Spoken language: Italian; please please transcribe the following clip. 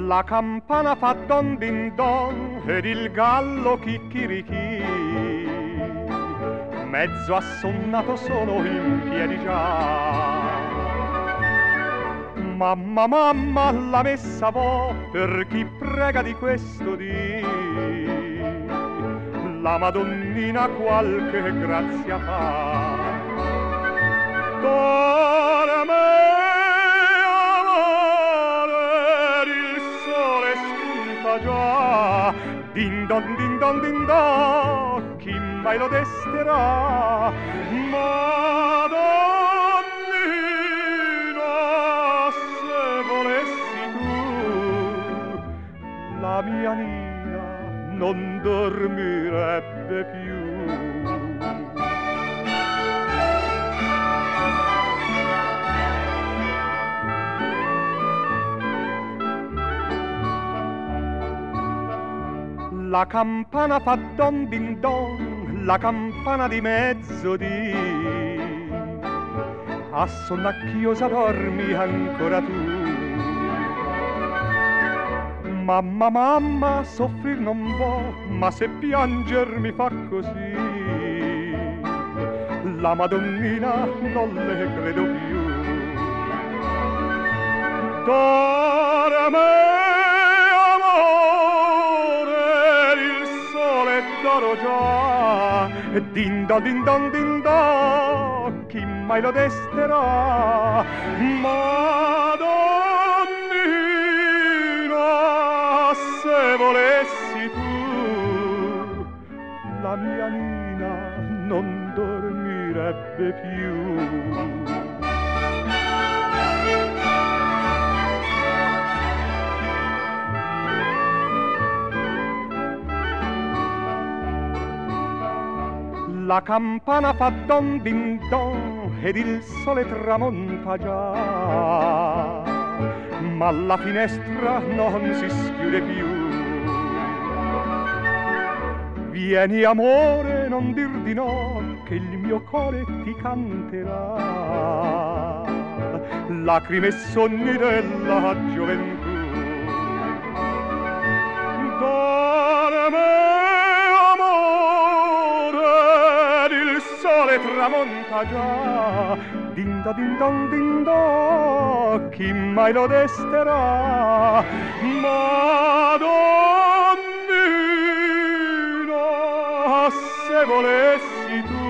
La campana fa don din don ed il gallo chicchirichì, mezzo assonnato sono in piedi già. Mamma, mamma, la messa vo per chi prega di questo dì, la Madonnina qualche grazia fa. Dorme, amore, il sole spunta già, din don, din don, din don, chi mai lo desterà? Madonnina, se volessi tu, la mia Nina non dormirebbe più. La campana fa don din don, la campana di mezzodì. Assonnacchiosa dormi ancora tu. Mamma, mamma, soffrir non vo, ma se pianger mi fa così, la Madonnina non le credo più. Dorme, d'oro già, din don, din don, din don, chi mai lo desterà? Madonnina, se volessi tu, la mia Nina non dormirebbe più. La campana fa don din don ed il sole tramonta già, ma la finestra non si schiude più. Vieni amore, non dir di no, che il mio cuore ti canterà lacrime e sogni della gioventù. Dorme, tramonta già, din da din don din do, chi mai lo desterà? Madonnina, se volessi tu,